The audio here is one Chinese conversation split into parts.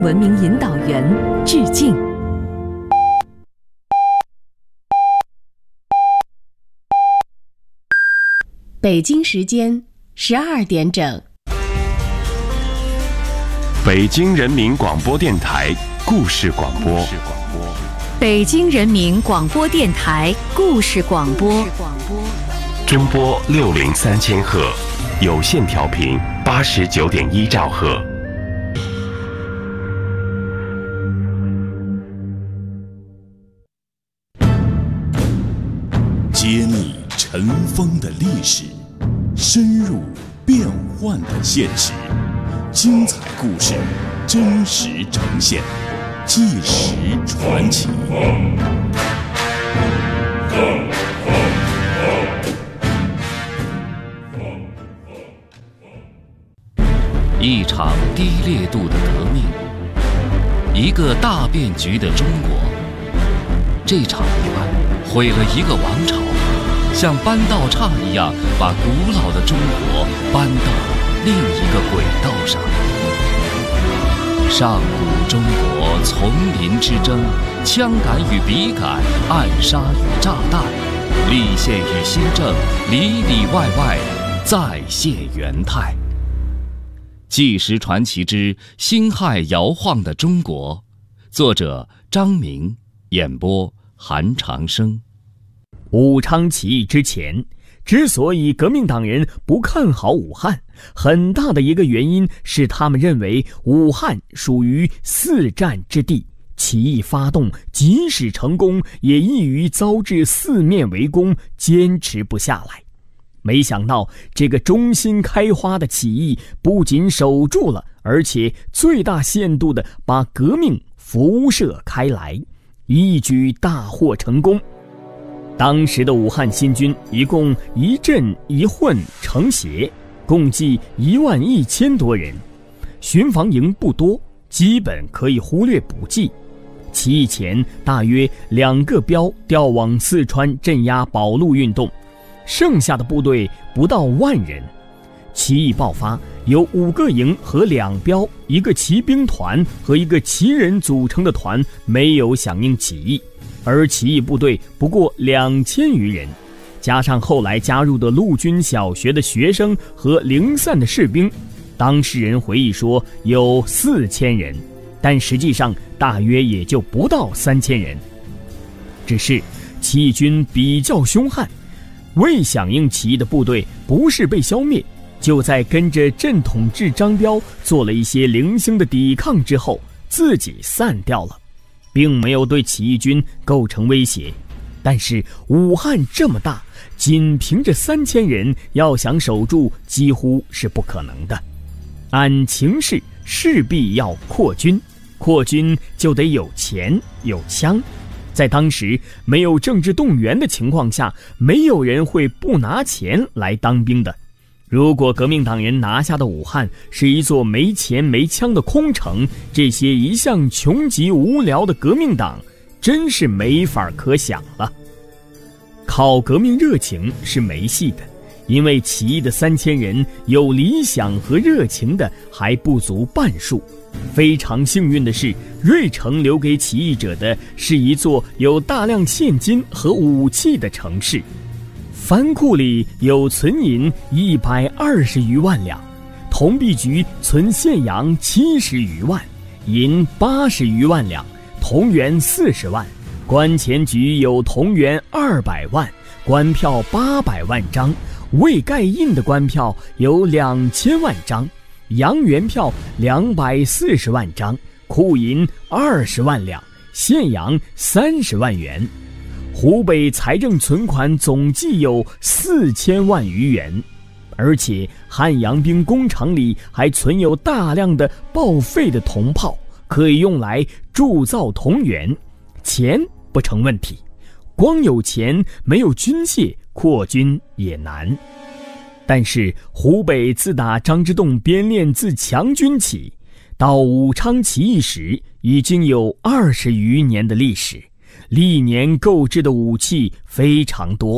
文明引导员致敬。北京时间12点整。 北京人民广播电台故事广播。 北京人民广播电台故事广播。 中波603千赫，有线调频89.1兆赫。 揭秘尘封的历史，深入变幻的现实，精彩故事真实呈现，纪实传奇。 一场低烈度的革命，一个大变局的中国。这场意外毁了一个王朝，像搬道岔一样把古老的中国搬到另一个轨道上。上古中国丛林之争，枪杆与笔杆，暗杀与炸弹，立宪与新政，里里外外再现元泰。纪实传奇之辛亥摇晃的中国，作者张明，演播韩长生。 武昌起义之前，之所以革命党人不看好武汉，很大的一个原因是他们认为武汉属于四战之地，起义发动即使成功，也易于遭致四面围攻，坚持不下来。没想到这个中心开花的起义不仅守住了，而且最大限度地把革命辐射开来，一举大获成功。当时的武汉新军一共一镇一混成协，共计11000多人，巡防营不多，基本可以忽略补给。起义前大约2个标调往四川镇压保路运动，剩下的部队不到10000人。起义爆发，有5个营和2标，一个骑兵团和一个旗人组成的团没有响应起义，而起义部队不过2000余人，加上后来加入的陆军小学的学生和零散的士兵，当事人回忆说有4000人，但实际上大约也就不到3000人。只是起义军比较凶悍，未响应起义的部队不是被消灭，就在跟着镇统制张彪做了一些零星的抵抗之后，自己散掉了，并没有对起义军构成威胁。但是武汉这么大，仅凭着3000人要想守住几乎是不可能的。按情势势必要扩军，扩军就得有钱有枪。在当时没有政治动员的情况下，没有人会不拿钱来当兵的。如果革命党人拿下的武汉是一座没钱没枪的空城，这些一向穷极无聊的革命党真是没法可想了。靠革命热情是没戏的，因为起义的3000人有理想和热情的还不足半数。非常幸运的是，芮城留给起义者的是一座有大量现金和武器的城市，藩库里有存银120余万两，铜币局存现洋70余万，银80余万两，铜元40万，官钱局有铜元200万，官票800万张，未盖印的官票有2000万张，洋元票240万张，库银20万两，现洋30万元。湖北财政存款总计有4000万余元，而且汉阳兵工厂里还存有大量的报废的铜炮，可以用来铸造铜元。钱不成问题，光有钱没有军械，扩军也难。但是湖北自打张之洞编练自强军起，到武昌起义时已经有20余年的历史，历年购置的武器非常多，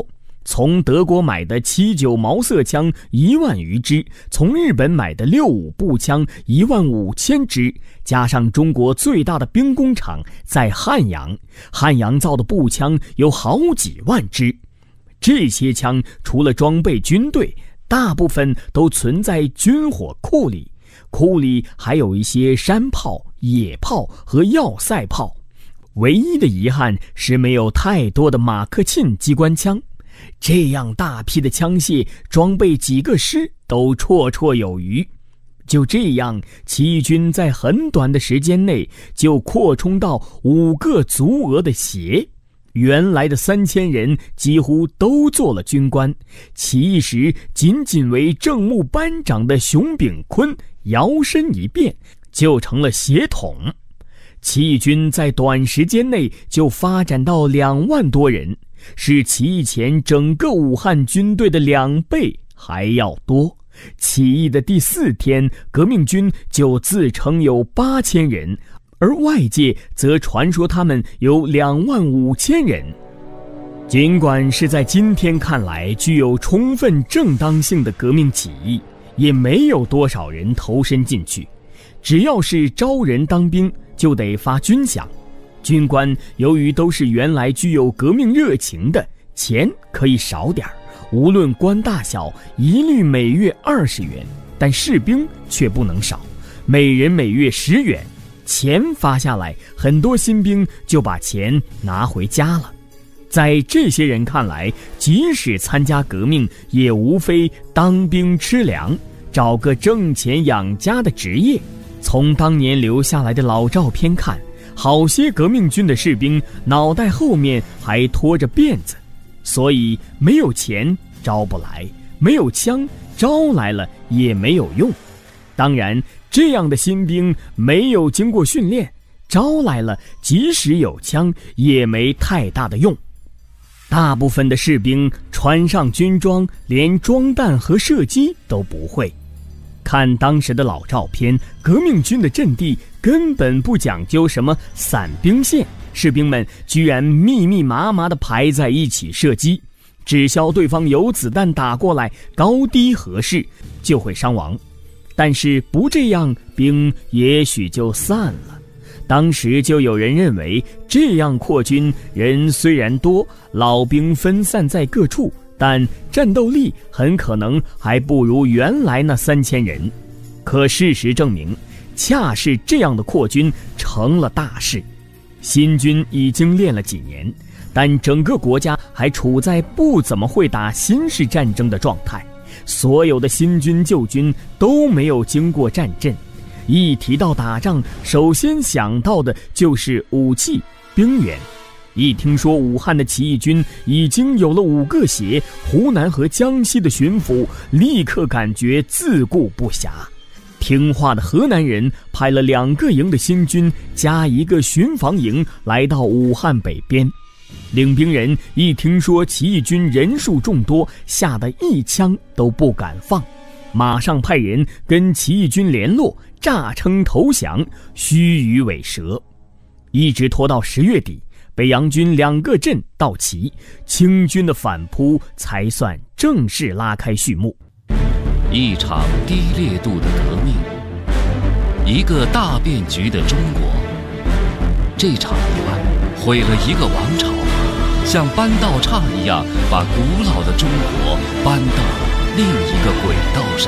从德国买的79毛瑟枪1万余支，从日本买的65步枪15000支，加上中国最大的兵工厂在汉阳，汉阳造的步枪有好几万支。这些枪除了装备军队，大部分都存在军火库里，库里还有一些山炮、野炮和要塞炮。唯一的遗憾是没有太多的马克沁机关枪，这样大批的枪械装备几个师都绰绰有余。就这样，起义军在很短的时间内就扩充到5个足额的协。原来的3000人几乎都做了军官，起义时仅仅为政务班长的熊秉坤摇身一变，就成了协统。起义军在短时间内就发展到2万多人，是起义前整个武汉军队的2倍还要多。起义的第4天，革命军就自称有8000人，而外界则传说他们有25000人。尽管是在今天看来具有充分正当性的革命起义，也没有多少人投身进去。只要是招人当兵，就得发军饷。军官由于都是原来具有革命热情的，钱可以少点，无论官大小，一律每月20元，但士兵却不能少，每人每月10元。钱发下来，很多新兵就把钱拿回家了。在这些人看来，即使参加革命，也无非当兵吃粮，找个挣钱养家的职业。从当年留下来的老照片看，好些革命军的士兵脑袋后面还拖着辫子，所以没有钱招不来，没有枪招来了也没有用。当然，这样的新兵没有经过训练，招来了即使有枪也没太大的用。大部分的士兵穿上军装，连装弹和射击都不会。看当时的老照片，革命军的阵地根本不讲究什么散兵线，士兵们居然密密麻麻地排在一起射击，只消对方有子弹打过来，高低合适就会伤亡。但是不这样，兵也许就散了。当时就有人认为，这样扩军，人虽然多，老兵分散在各处，但战斗力很可能还不如原来那3000人。可事实证明，恰是这样的扩军成了大事。新军已经练了几年，但整个国家还处在不怎么会打新式战争的状态，所有的新军旧军都没有经过战阵。一提到打仗，首先想到的就是武器、兵源。一听说武汉的起义军已经有了5个协，湖南和江西的巡抚立刻感觉自顾不暇。听话的河南人派了2个营的新军加1个巡防营来到武汉北边。领兵人一听说起义军人数众多，吓得一枪都不敢放，马上派人跟起义军联络，诈称投降，虚与委蛇。一直拖到10月底，北洋军2个镇到齐，清军的反扑才算正式拉开序幕。 一场低烈度的革命，一个大变局的中国。这场乱毁了一个王朝，像搬道岔一样把古老的中国搬到了另一个轨道上。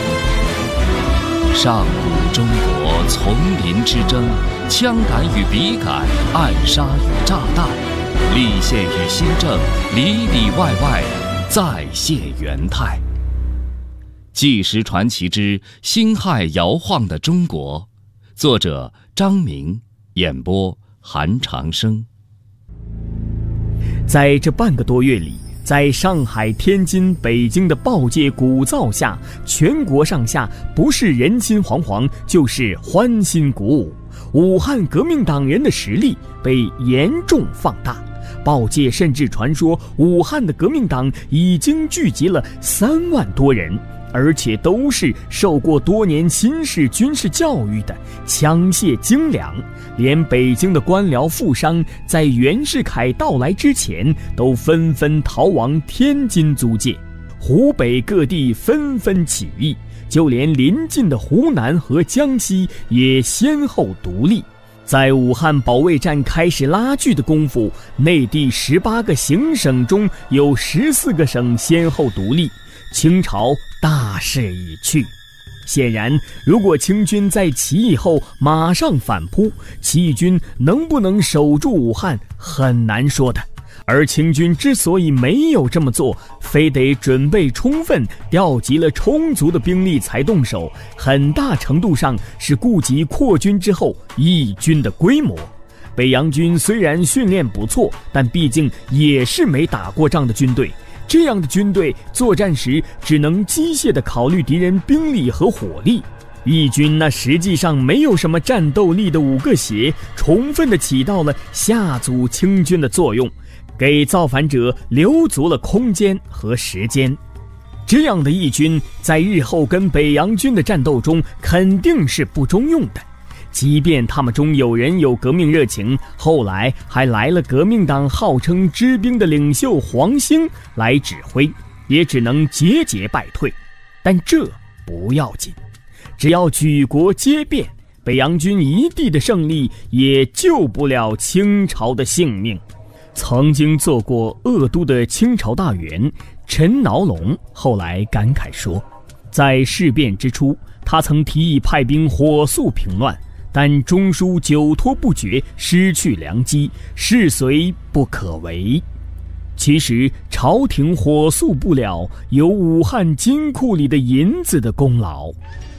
上古中国丛林之争，枪杆与笔杆，暗杀与炸弹，立宪与新政，里里外外再现元态。纪实传奇之辛亥摇晃的中国，作者张明，演播韩长生。 在这半个多月里，在上海、天津、北京的报界鼓噪下，全国上下不是人心惶惶，就是欢欣鼓舞。武汉革命党人的实力被严重放大，报界甚至传说武汉的革命党已经聚集了3万多人， 而且都是受过多年新式军事教育的，枪械精良，连北京的官僚富商在袁世凯到来之前都纷纷逃往天津租界，湖北各地纷纷起义，就连邻近的湖南和江西也先后独立。在武汉保卫战开始拉锯的功夫，内地18个行省中有14个省先后独立，清朝大势已去。显然，如果清军在起义后马上反扑，起义军能不能守住武汉很难说的。而清军之所以没有这么做，非得准备充分，调集了充足的兵力才动手，很大程度上是顾及扩军之后义军的规模。北洋军虽然训练不错，但毕竟也是没打过仗的军队，这样的军队作战时只能机械地考虑敌人兵力和火力。义军那实际上没有什么战斗力的5个协，充分地起到了吓阻清军的作用，给造反者留足了空间和时间。这样的义军在日后跟北洋军的战斗中肯定是不中用的，即便他们中有人有革命热情，后来还来了革命党号称知兵的领袖黄兴来指挥，也只能节节败退。但这不要紧，只要举国皆变，北洋军一地的胜利也救不了清朝的性命。曾经做过鄂都的清朝大员陈挠龙后来感慨说，在事变之初，他曾提议派兵火速平乱，但中枢久拖不决，失去良机，事遂不可为。其实朝廷火速不了，有武汉金库里的银子的功劳。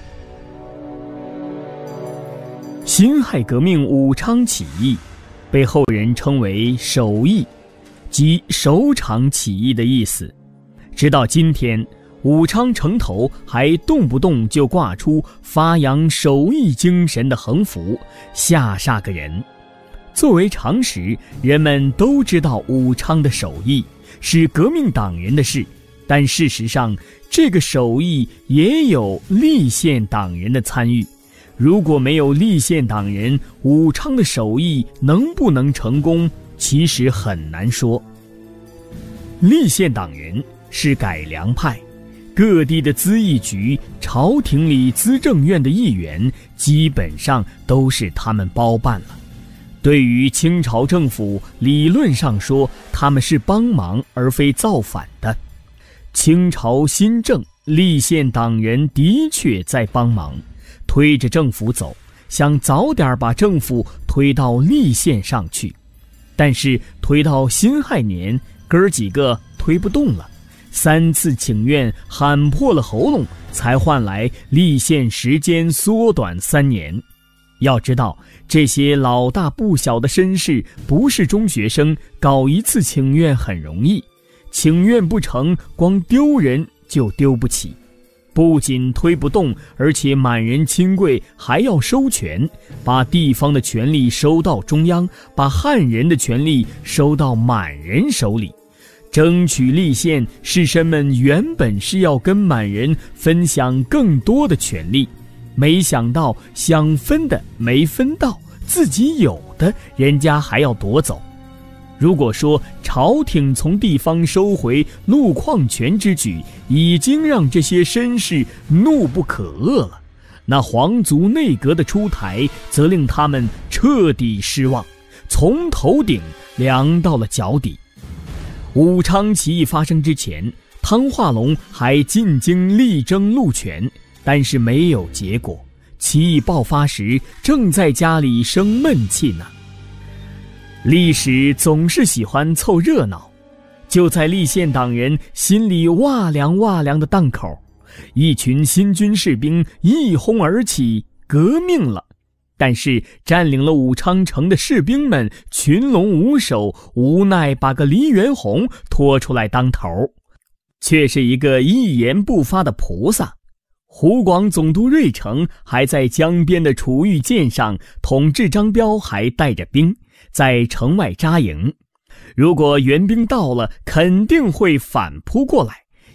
辛亥革命武昌起义被后人称为首义，即首场起义的意思。直到今天，武昌城头还动不动就挂出发扬首义精神的横幅，吓煞个人。作为常识，人们都知道武昌的首义是革命党人的事，但事实上这个首义也有立宪党人的参与。如果没有立宪党人，武昌的首义能不能成功，其实很难说。立宪党人是改良派，各地的咨议局、朝廷里资政院的议员基本上都是他们包办了。对于清朝政府，理论上说他们是帮忙而非造反的。清朝新政，立宪党人的确在帮忙，推着政府走，想早点把政府推到立宪上去。但是推到辛亥年，哥儿几个推不动了，3次请愿喊破了喉咙，才换来立宪时间缩短3年。要知道，这些老大不小的绅士不是中学生，搞一次请愿很容易，请愿不成，光丢人就丢不起。不仅推不动，而且满人亲贵还要收权，把地方的权力收到中央，把汉人的权力收到满人手里。争取立宪，士绅们原本是要跟满人分享更多的权利，没想到想分的没分到，自己有的人家还要夺走。如果说朝廷从地方收回路矿权之举已经让这些绅士怒不可遏了，那皇族内阁的出台则令他们彻底失望，从头顶凉到了脚底。武昌起义发生之前，汤化龙还进京力争路权，但是没有结果。起义爆发时，正在家里生闷气呢。历史总是喜欢凑热闹，就在立宪党人心里哇凉哇凉的档口，一群新军士兵一哄而起，革命了。但是占领了武昌城的士兵们群龙无首，无奈把个黎元洪拖出来当头，却是一个一言不发的菩萨。湖广总督瑞成还在江边的楚玉舰上，统治张彪还带着兵在城外扎营。如果援兵到了，肯定会反扑过来，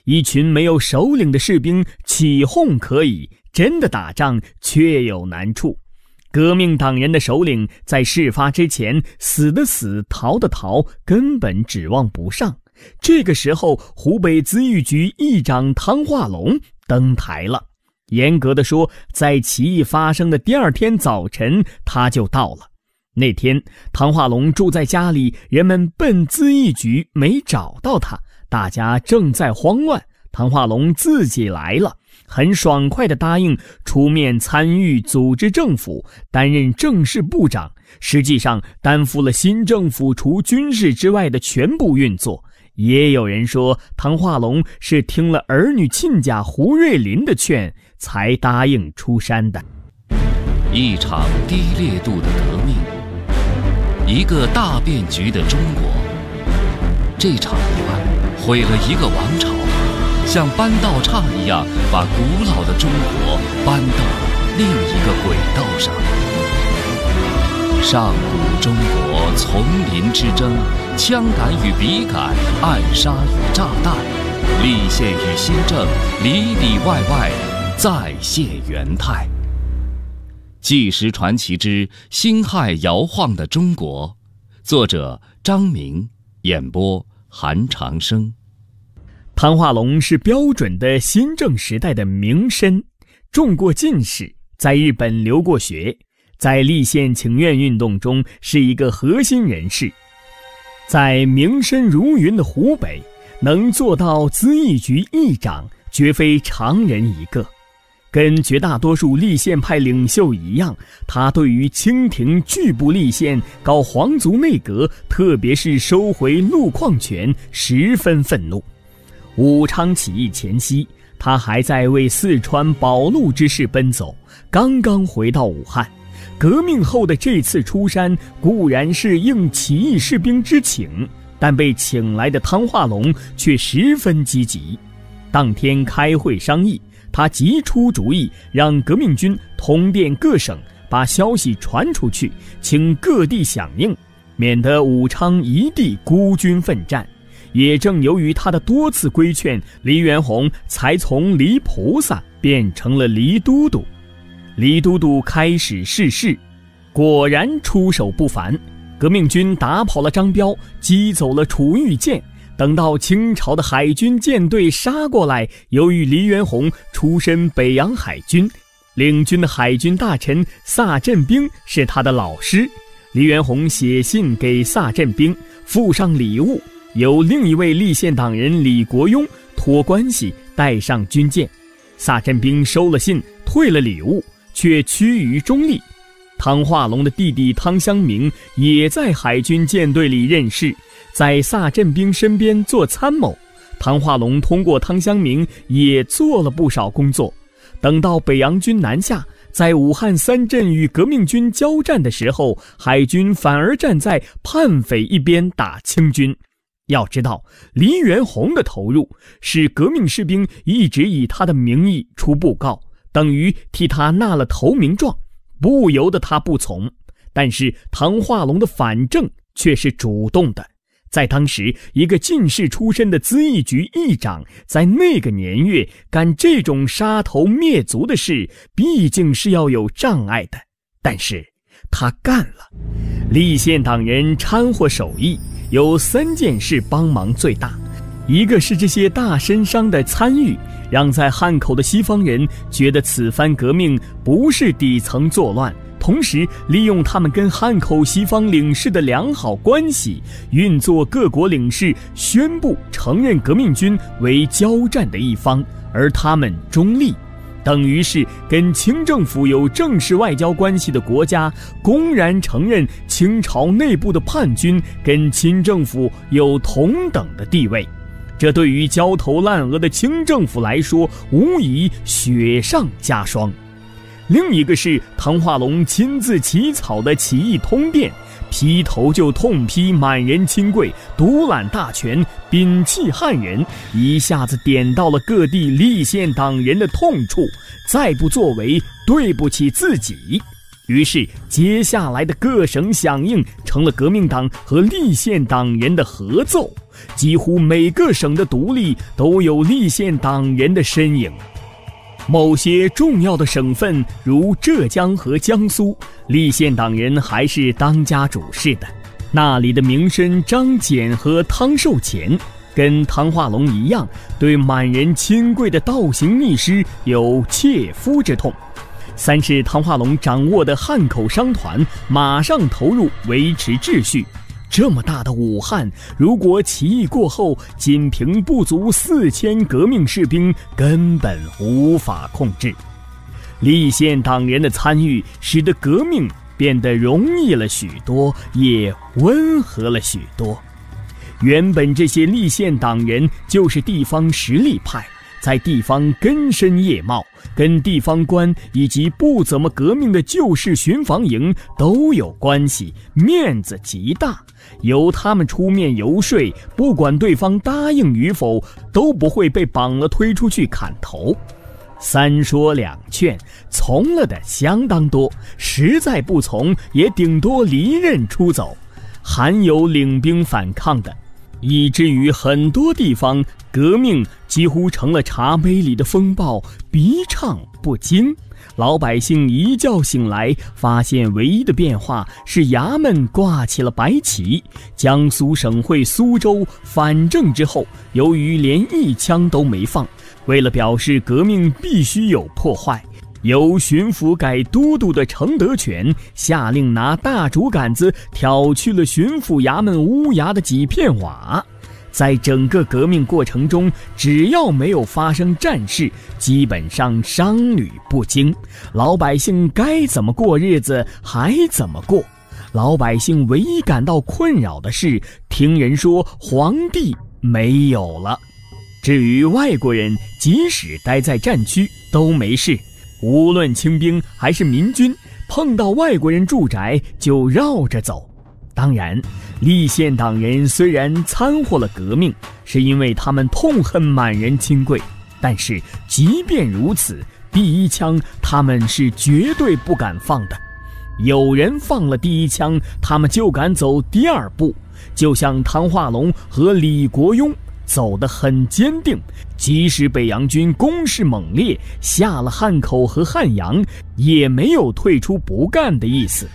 一群没有首领的士兵起哄可以，真的打仗却有难处。革命党人的首领在事发之前死的死，逃的逃，根本指望不上。这个时候，湖北咨议局议长汤化龙登台了。严格的说，在起义发生的第二天早晨他就到了。那天汤化龙住在家里，人们奔咨议局没找到他，大家正在慌乱。汤化龙自己来了，很爽快地答应出面参与组织政府，担任政事部长，实际上担负了新政府除军事之外的全部运作。也有人说，汤化龙是听了儿女亲家胡瑞林的劝才答应出山的。 一场低烈度的革命，一个大变局的中国。这场意外毁了一个王朝，像搬道岔一样把古老的中国搬到另一个轨道上。上古中国丛林之争，枪杆与笔杆，暗杀与炸弹，立宪与新政，里里外外再现元态。纪实传奇之辛亥摇晃的中国，作者张明，演播韩长生。 汤化龙是标准的新政时代的名绅，中过进士，在日本留过学，在立宪请愿运动中是一个核心人士。在名声如云的湖北，能做到咨议局议长，绝非常人一个。跟绝大多数立宪派领袖一样，他对于清廷拒不立宪、搞皇族内阁，特别是收回路况权，十分愤怒。武昌起义前夕，他还在为四川保路之事奔走，刚刚回到武汉。革命后的这次出山固然是应起义士兵之请，但被请来的汤化龙却十分积极。当天开会商议，他急出主意，让革命军通电各省，把消息传出去，请各地响应，免得武昌一地孤军奋战。也正由于他的多次规劝，黎元洪才从黎菩萨变成了黎都督。黎都督开始试事，果然出手不凡。革命军打跑了张彪，击走了楚玉剑。等到清朝的海军舰队杀过来，由于黎元洪出身北洋海军，领军的海军大臣萨振兵是他的老师。黎元洪写信给萨振兵，附上礼物，由另一位立宪党人李国庸托关系带上军舰。萨振兵收了信，退了礼物，却趋于中立。汤化龙的弟弟汤湘明也在海军舰队里任事，在萨振兵身边做参谋。汤化龙通过汤湘明也做了不少工作。等到北洋军南下，在武汉三镇与革命军交战的时候，海军反而站在叛匪一边打清军。要知道，黎元洪的投入是革命士兵一直以他的名义出布告，等于替他纳了投名状，不由得他不从。但是汤化龙的反正却是主动的。在当时，一个进士出身的咨议局议长，在那个年月干这种杀头灭族的事，毕竟是要有障碍的。但是他干了。立宪党人掺和手艺，有3件事帮忙最大。一个是这些大绅商的参与，让在汉口的西方人觉得此番革命不是底层作乱，同时利用他们跟汉口西方领事的良好关系，运作各国领事宣布承认革命军为交战的一方，而他们中立，等于是跟清政府有正式外交关系的国家公然承认清朝内部的叛军跟清政府有同等的地位。这对于焦头烂额的清政府来说，无疑雪上加霜。另一个是汤化龙亲自起草的起义通电，劈头就痛批满人亲贵，独揽大权，摒弃汉人，一下子点到了各地立宪党人的痛处，再不作为，对不起自己。 于是接下来的各省响应成了革命党和立宪党人的合奏，几乎每个省的独立都有立宪党人的身影。某些重要的省份如浙江和江苏，立宪党人还是当家主事的。那里的名绅张謇和汤寿乾跟汤化龙一样，对满人亲贵的倒行逆施有切肤之痛。三是汤化龙掌握的汉口商团马上投入维持秩序。这么大的武汉，如果起义过后仅凭不足4000革命士兵，根本无法控制。立宪党人的参与使得革命变得容易了许多，也温和了许多。原本这些立宪党人就是地方实力派，在地方根深叶茂，跟地方官以及不怎么革命的旧式巡防营都有关系，面子极大。由他们出面游说，不管对方答应与否，都不会被绑了推出去砍头。三说两劝，从了的相当多，实在不从也顶多离任出走，罕有领兵反抗的，以至于很多地方革命几乎成了茶杯里的风暴，鼻畅不惊。老百姓一觉醒来，发现唯一的变化是衙门挂起了白旗。江苏省会苏州反正之后，由于连一枪都没放，为了表示革命必须有破坏，由巡抚改都督的程德全下令拿大竹竿子挑去了巡抚衙门屋檐的几片瓦。在整个革命过程中，只要没有发生战事，基本上商旅不惊，老百姓该怎么过日子还怎么过。老百姓唯一感到困扰的是，听人说皇帝没有了。至于外国人，即使待在战区都没事，无论清兵还是民军，碰到外国人住宅就绕着走。当然，立宪党人虽然掺和了革命，是因为他们痛恨满人亲贵，但是即便如此，第一枪他们是绝对不敢放的。有人放了第一枪，他们就敢走第二步，就像汤化龙和李国庸走得很坚定，即使北洋军攻势猛烈，下了汉口和汉阳，也没有退出不干的意思。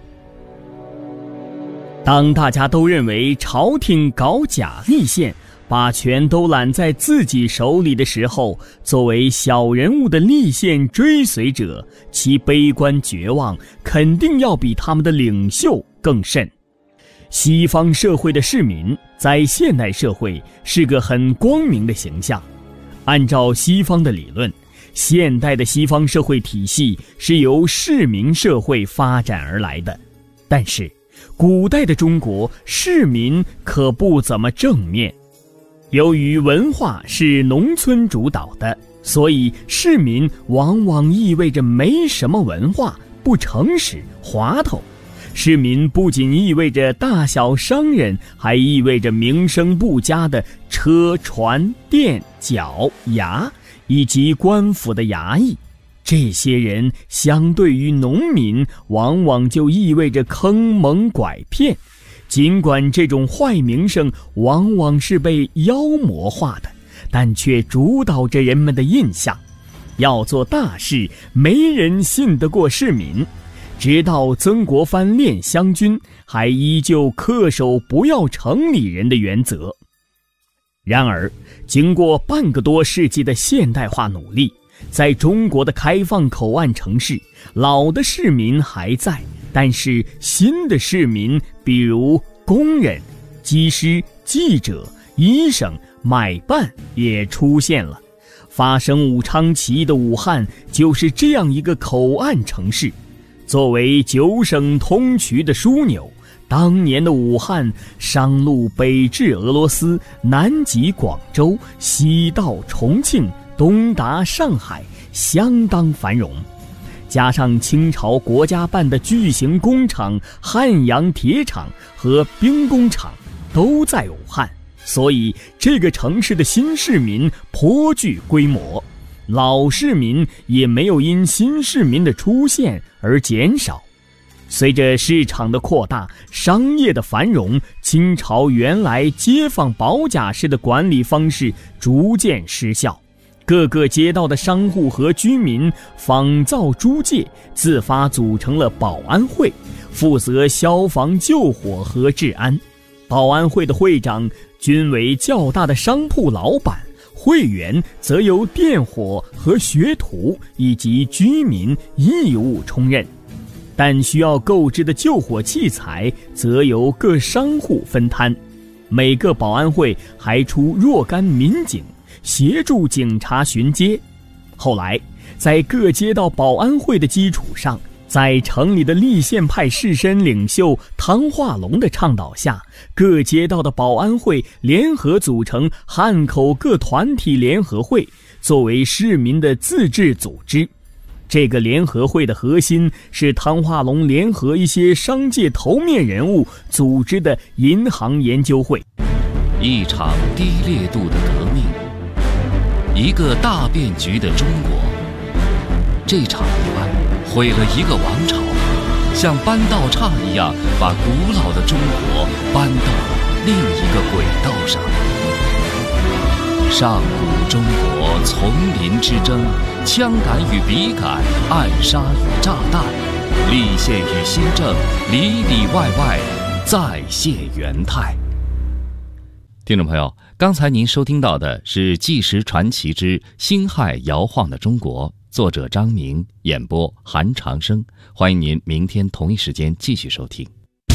当大家都认为朝廷搞假立宪，把权都揽在自己手里的时候，作为小人物的立宪追随者，其悲观绝望肯定要比他们的领袖更甚。西方社会的市民在现代社会是个很光明的形象。按照西方的理论，现代的西方社会体系是由市民社会发展而来的，但是古代的中国市民可不怎么正面。由于文化是农村主导的，所以市民往往意味着没什么文化，不诚实，滑头。市民不仅意味着大小商人，还意味着名声不佳的车船店脚衙以及官府的衙役。这些人相对于农民，往往就意味着坑蒙拐骗。尽管这种坏名声往往是被妖魔化的，但却主导着人们的印象。要做大事，没人信得过市民。直到曾国藩练湘军，还依旧恪守不要城里人的原则。然而，经过半个多世纪的现代化努力，在中国的开放口岸城市，老的市民还在，但是新的市民，比如工人、技师、记者、医生、买办也出现了。发生武昌起义的武汉就是这样一个口岸城市。作为9省通衢的枢纽，当年的武汉商路北至俄罗斯，南及广州，西到重庆，东达上海，相当繁荣。加上清朝国家办的巨型工厂汉阳铁厂和兵工厂都在武汉，所以这个城市的新市民颇具规模。 老市民也没有因新市民的出现而减少。随着市场的扩大，商业的繁荣，清朝原来街坊保甲式的管理方式逐渐失效。各个街道的商户和居民仿造租界，自发组成了保安会，负责消防救火和治安。保安会的会长均为较大的商铺老板，会员则由电火和学徒以及居民义务充任，但需要购置的救火器材则由各商户分摊。每个保安会还出若干民警，协助警察巡街。后来在各街道保安会的基础上，在城里的立宪派士绅领袖汤化龙的倡导下，各街道的保安会联合组成汉口各团体联合会，作为市民的自治组织。这个联合会的核心是汤化龙联合一些商界头面人物组织的银行研究会。 一场低烈度的革命，一个大变局的中国。这场不安毁了一个王朝，像搬道岔一样把古老的中国搬到了另一个轨道上。上古中国丛林之争，枪杆与笔杆，暗杀与炸弹，立宪与新政，里里外外再现元泰。听众朋友，刚才您收听到的是《纪实传奇之辛亥摇晃的中国》，作者张明，演播韩长生。欢迎您明天同一时间继续收听。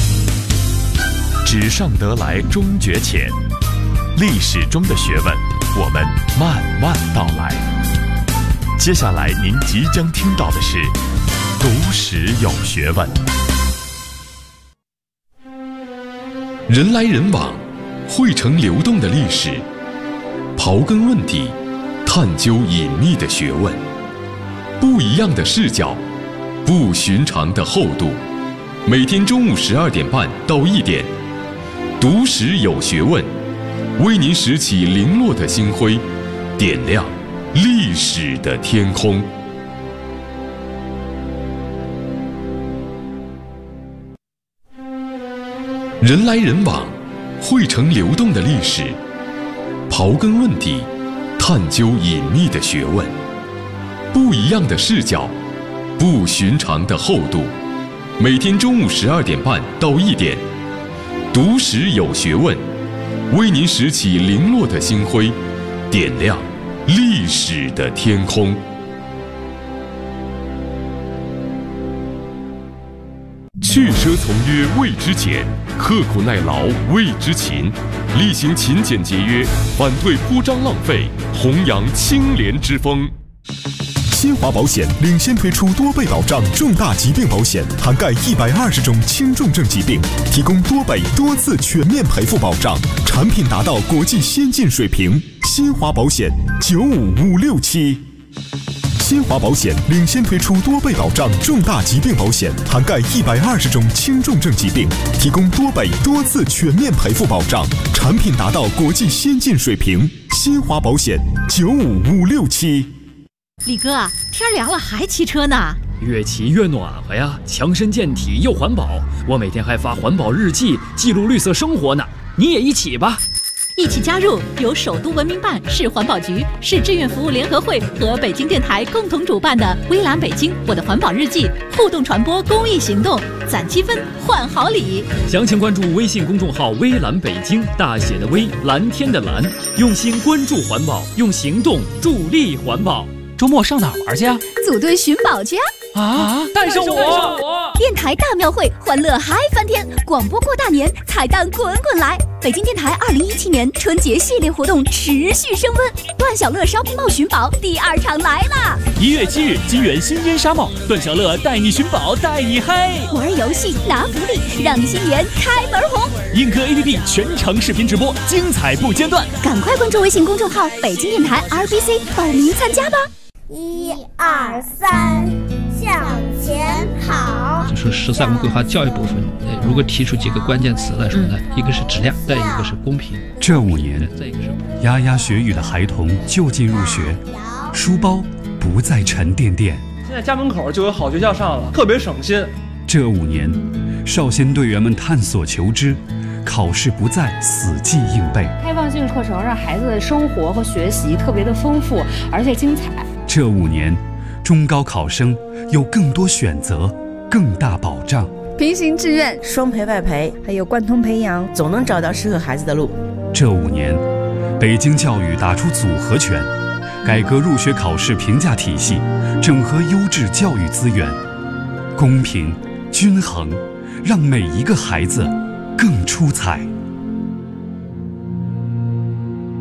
纸上得来终觉浅，历史中的学问，我们慢慢道来。接下来您即将听到的是读史有学问。 人来人往，汇成流动的历史，刨根问底，探究隐秘的学问，不一样的视角，不寻常的厚度。每天中午12点半到1点，读史有学问，为您拾起零落的星辉，点亮历史的天空。人来人往，汇成流动的历史，刨根问底，探究隐秘的学问，不一样的视角，不寻常的厚度。每天中午12点半到1点，读史有学问，为您拾起零落的星辉，点亮历史的天空。 去奢从约谓之俭，刻苦耐劳谓之勤。厉行勤俭节约，反对铺张浪费，弘扬清廉之风。 新华保险领先推出多倍保障重大疾病保险，涵盖120种轻重症疾病，提供多倍多次全面赔付保障，产品达到国际先进水平。新华保险95567。新华保险领先推出多倍保障重大疾病保险，涵盖120种轻重症疾病，提供多倍多次全面赔付保障，产品达到国际先进水平。新华保险95567。 李哥，天凉了还骑车呢？ 越骑越暖和呀，强身健体又环保。我每天还发环保日记，记录绿色生活呢。你也一起吧。 一起加入由首都文明办、市环保局、市志愿服务联合会和北京电台共同主办的微蓝北京我的环保日记互动传播公益行动，攒积分换好礼。 详情关注微信公众号微蓝北京，大写的微，蓝天的蓝，用心关注环保，用行动助力环保。 周末上哪儿玩去啊？ 组队寻宝去啊！带上我！ 电台大庙会，欢乐嗨翻天！广播过大年，彩蛋滚滚来！北京电台2017年春节系列活动持续升温，段小乐 Shopping Mall 寻宝第2场来啦！1 月7日，金源新烟沙帽，段小乐带你寻宝，带你嗨！ 玩游戏拿福利，让你新年开门红！ 映客 APP 全程视频直播，精彩不间断！ 赶快关注微信公众号北京电台 RBC 报名参加吧 ！1、2、3，向前跑。 就是13个规划教育部分，如果提出几个关键词来说呢，一个是质量，再一个是公平。 这5年，牙牙学语的孩童就近入学， 书包不再沉甸甸。 现在家门口就有好学校上了，特别省心。 这5年，少先队员们探索求知，考试不再死记硬背。 开放性课程让孩子的生活和学习特别的丰富，而且精彩。 这5年，中高考生有更多选择，更大保障。 平行志愿、双培外培，还有贯通培养，总能找到适合孩子的路。 这5年，北京教育打出组合拳，改革入学考试评价体系，整合优质教育资源，公平均衡，让每一个孩子更出彩。